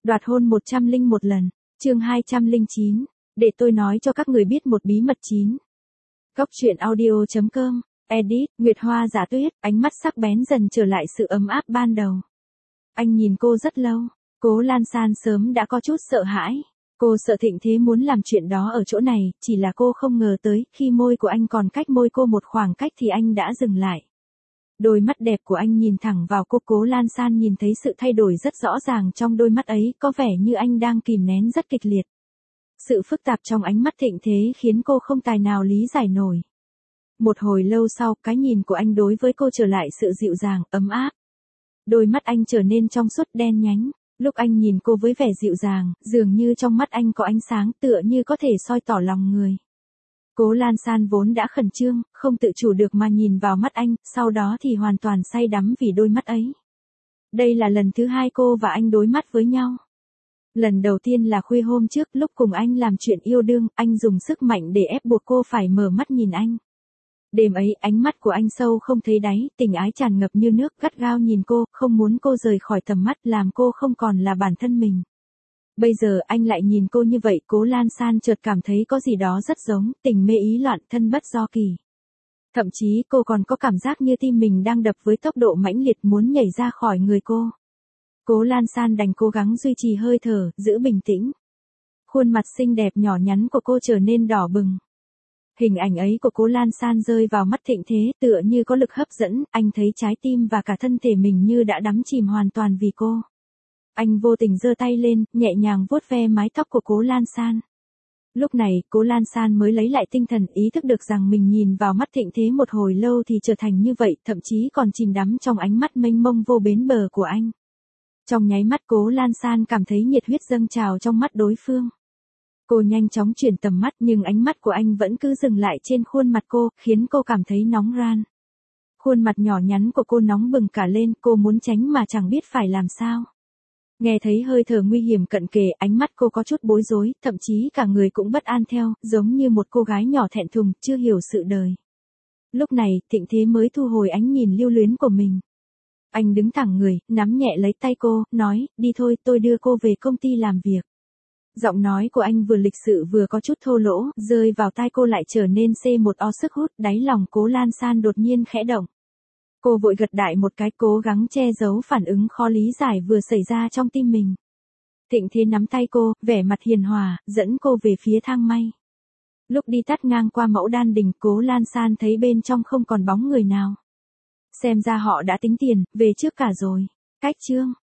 Đoạt hôn 101 lần, chương 209, để tôi nói cho các người biết một bí mật 9. Góc truyện audio.com, edit, Nguyệt Hoa Giả Tuyết, ánh mắt sắc bén dần trở lại sự ấm áp ban đầu. Anh nhìn cô rất lâu, Cố Lan San sớm đã có chút sợ hãi. Cô sợ Thịnh Thế muốn làm chuyện đó ở chỗ này, chỉ là cô không ngờ tới, khi môi của anh còn cách môi cô một khoảng cách thì anh đã dừng lại. Đôi mắt đẹp của anh nhìn thẳng vào cô. Cố Lan San nhìn thấy sự thay đổi rất rõ ràng trong đôi mắt ấy, có vẻ như anh đang kìm nén rất kịch liệt. Sự phức tạp trong ánh mắt Thịnh Thế khiến cô không tài nào lý giải nổi. Một hồi lâu sau, cái nhìn của anh đối với cô trở lại sự dịu dàng, ấm áp. Đôi mắt anh trở nên trong suốt đen nhánh. Lúc anh nhìn cô với vẻ dịu dàng, dường như trong mắt anh có ánh sáng tựa như có thể soi tỏ lòng người. Cố Lan San vốn đã khẩn trương, không tự chủ được mà nhìn vào mắt anh, sau đó thì hoàn toàn say đắm vì đôi mắt ấy. Đây là lần thứ hai cô và anh đối mắt với nhau. Lần đầu tiên là khuya hôm trước, lúc cùng anh làm chuyện yêu đương, anh dùng sức mạnh để ép buộc cô phải mở mắt nhìn anh. Đêm ấy, ánh mắt của anh sâu không thấy đáy, tình ái tràn ngập như nước, gắt gao nhìn cô, không muốn cô rời khỏi tầm mắt, làm cô không còn là bản thân mình. Bây giờ anh lại nhìn cô như vậy. Cố Lan San chợt cảm thấy có gì đó rất giống, tình mê ý loạn, thân bất do kỳ. Thậm chí cô còn có cảm giác như tim mình đang đập với tốc độ mãnh liệt, muốn nhảy ra khỏi người cô. Cố Lan San đành cố gắng duy trì hơi thở, giữ bình tĩnh. Khuôn mặt xinh đẹp nhỏ nhắn của cô trở nên đỏ bừng. Hình ảnh ấy của Cố Lan San rơi vào mắt Thịnh Thế, tựa như có lực hấp dẫn, anh thấy trái tim và cả thân thể mình như đã đắm chìm hoàn toàn vì cô. Anh vô tình giơ tay lên, nhẹ nhàng vuốt ve mái tóc của Cố Lan San. Lúc này, Cố Lan San mới lấy lại tinh thần, ý thức được rằng mình nhìn vào mắt Thịnh Thế một hồi lâu thì trở thành như vậy, thậm chí còn chìm đắm trong ánh mắt mênh mông vô bến bờ của anh. Trong nháy mắt Cố Lan San cảm thấy nhiệt huyết dâng trào trong mắt đối phương. Cô nhanh chóng chuyển tầm mắt, nhưng ánh mắt của anh vẫn cứ dừng lại trên khuôn mặt cô, khiến cô cảm thấy nóng ran. Khuôn mặt nhỏ nhắn của cô nóng bừng cả lên, cô muốn tránh mà chẳng biết phải làm sao. Nghe thấy hơi thở nguy hiểm cận kề, ánh mắt cô có chút bối rối, thậm chí cả người cũng bất an theo, giống như một cô gái nhỏ thẹn thùng, chưa hiểu sự đời. Lúc này, Thịnh Thế mới thu hồi ánh nhìn lưu luyến của mình. Anh đứng thẳng người, nắm nhẹ lấy tay cô, nói, đi thôi, tôi đưa cô về công ty làm việc. Giọng nói của anh vừa lịch sự vừa có chút thô lỗ, rơi vào tai cô lại trở nên một o sức hút, đáy lòng Cố Lan San đột nhiên khẽ động. Cô vội gật đại một cái, cố gắng che giấu phản ứng khó lý giải vừa xảy ra trong tim mình. Thịnh Thế nắm tay cô, vẻ mặt hiền hòa, dẫn cô về phía thang may. Lúc đi tắt ngang qua mẫu đan đình, Cố Lan San thấy bên trong không còn bóng người nào. Xem ra họ đã tính tiền, về trước cả rồi. Cách chương